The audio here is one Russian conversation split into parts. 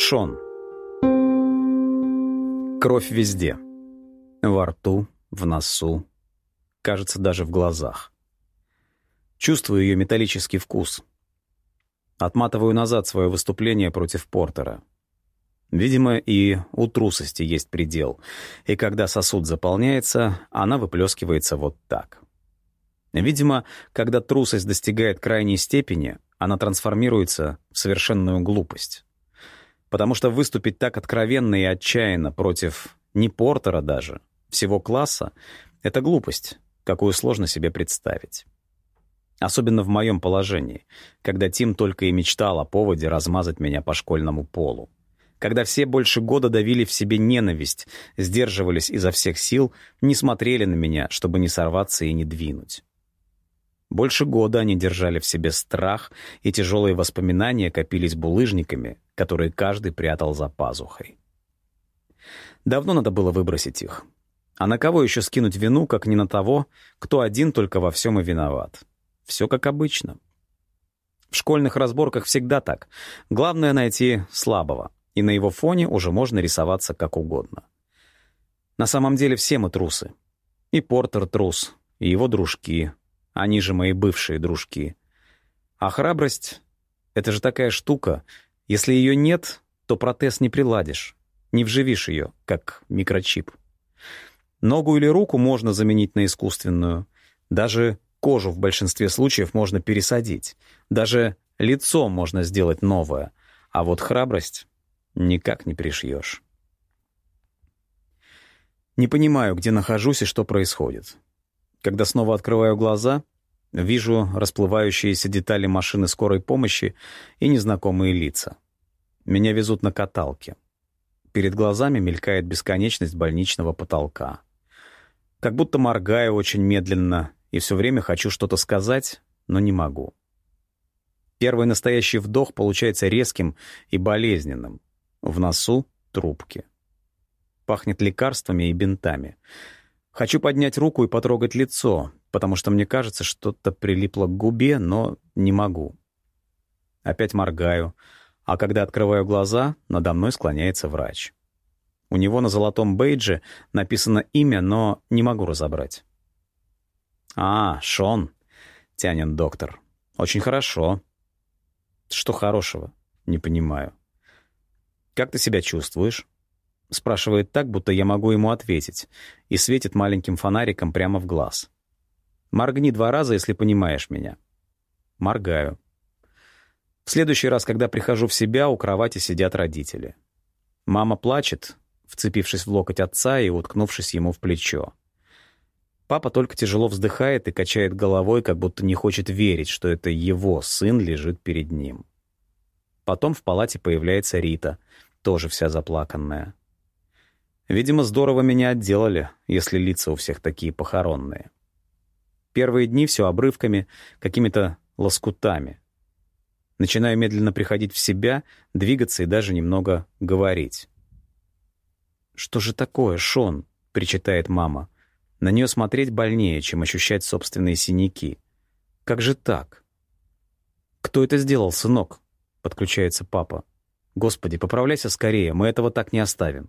Шон. Кровь везде. Во рту, в носу, кажется, даже в глазах. Чувствую ее металлический вкус. Отматываю назад свое выступление против Портера. Видимо, и у трусости есть предел, и когда сосуд заполняется, она выплескивается вот так. Видимо, когда трусость достигает крайней степени, она трансформируется в совершенную глупость. Потому что выступить так откровенно и отчаянно против не Портера даже, всего класса, это глупость, какую сложно себе представить. Особенно в моем положении, когда Тим только и мечтал о поводе размазать меня по школьному полу. Когда все больше года давили в себе ненависть, сдерживались изо всех сил, не смотрели на меня, чтобы не сорваться и не двинуть. Больше года они держали в себе страх, и тяжелые воспоминания копились булыжниками, которые каждый прятал за пазухой. Давно надо было выбросить их. А на кого еще скинуть вину, как не на того, кто один только во всем и виноват? Все как обычно. В школьных разборках всегда так. Главное — найти слабого, и на его фоне уже можно рисоваться как угодно. На самом деле все мы трусы. И Портер трус, и его дружки. Они же мои бывшие дружки. А храбрость — это же такая штука. Если ее нет, то протез не приладишь. Не вживишь ее, как микрочип. Ногу или руку можно заменить на искусственную. Даже кожу в большинстве случаев можно пересадить. Даже лицо можно сделать новое. А вот храбрость никак не пришьешь. Не понимаю, где нахожусь и что происходит. Когда снова открываю глаза, вижу расплывающиеся детали машины скорой помощи и незнакомые лица. Меня везут на каталке. Перед глазами мелькает бесконечность больничного потолка. Как будто моргаю очень медленно и все время хочу что-то сказать, но не могу. Первый настоящий вдох получается резким и болезненным. В носу — трубки. Пахнет лекарствами и бинтами. Хочу поднять руку и потрогать лицо, потому что мне кажется, что-то прилипло к губе, но не могу. Опять моргаю, а когда открываю глаза, надо мной склоняется врач. У него на золотом бейдже написано имя, но не могу разобрать. «А, Шон», — тянет доктор. «Очень хорошо». «Что хорошего?» «Не понимаю». «Как ты себя чувствуешь?» Спрашивает так, будто я могу ему ответить, и светит маленьким фонариком прямо в глаз. «Моргни 2 раза, если понимаешь меня». Моргаю. В следующий раз, когда прихожу в себя, у кровати сидят родители. Мама плачет, вцепившись в локоть отца и уткнувшись ему в плечо. Папа только тяжело вздыхает и качает головой, как будто не хочет верить, что это его сын лежит перед ним. Потом в палате появляется Рита, тоже вся заплаканная. Видимо, здорово меня отделали, если лица у всех такие похоронные. Первые дни все обрывками, какими-то лоскутами. Начинаю медленно приходить в себя, двигаться и даже немного говорить. «Что же такое, Шон?» — причитает мама. На нее смотреть больнее, чем ощущать собственные синяки. «Как же так?» «Кто это сделал, сынок?» — подключается папа. «Господи, поправляйся скорее, мы этого так не оставим».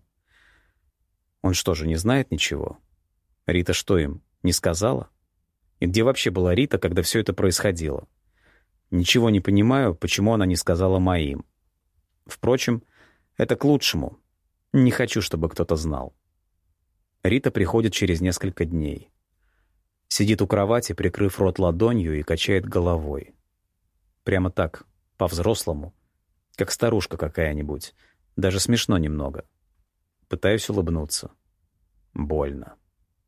Он что же, не знает ничего? Рита что им, не сказала? И где вообще была Рита, когда все это происходило? Ничего не понимаю, почему она не сказала моим. Впрочем, это к лучшему. Не хочу, чтобы кто-то знал. Рита приходит через несколько дней. Сидит у кровати, прикрыв рот ладонью, и качает головой. Прямо так, по-взрослому, как старушка какая-нибудь. Даже смешно немного. Пытаюсь улыбнуться. Больно.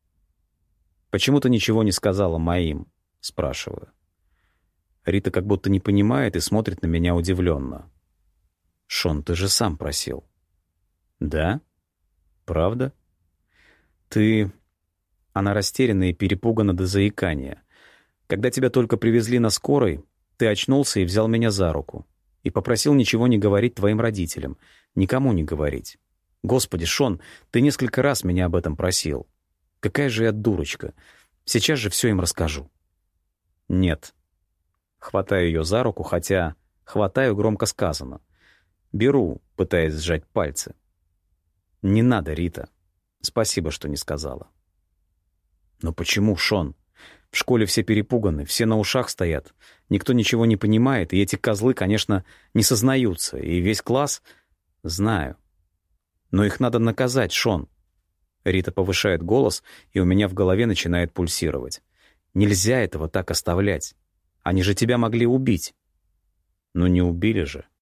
«Почему ты ничего не сказала моим?» — спрашиваю. Рита как будто не понимает и смотрит на меня удивленно. «Шон, ты же сам просил». «Да? Правда?» «Ты...» Она растеряна и перепугана до заикания. «Когда тебя только привезли на скорой, ты очнулся и взял меня за руку. И попросил ничего не говорить твоим родителям. Никому не говорить. Господи, Шон, ты несколько раз меня об этом просил. Какая же я дурочка. Сейчас же все им расскажу». «Нет». Хватаю ее за руку, хотя «хватаю» громко сказано. Беру, пытаясь сжать пальцы. «Не надо, Рита. Спасибо, что не сказала». «Но почему, Шон? В школе все перепуганы, все на ушах стоят. Никто ничего не понимает, и эти козлы, конечно, не сознаются. И весь класс...» «Знаю. Но их надо наказать, Шон». Рита повышает голос, и у меня в голове начинает пульсировать. «Нельзя этого так оставлять. Они же тебя могли убить». «Ну не убили же».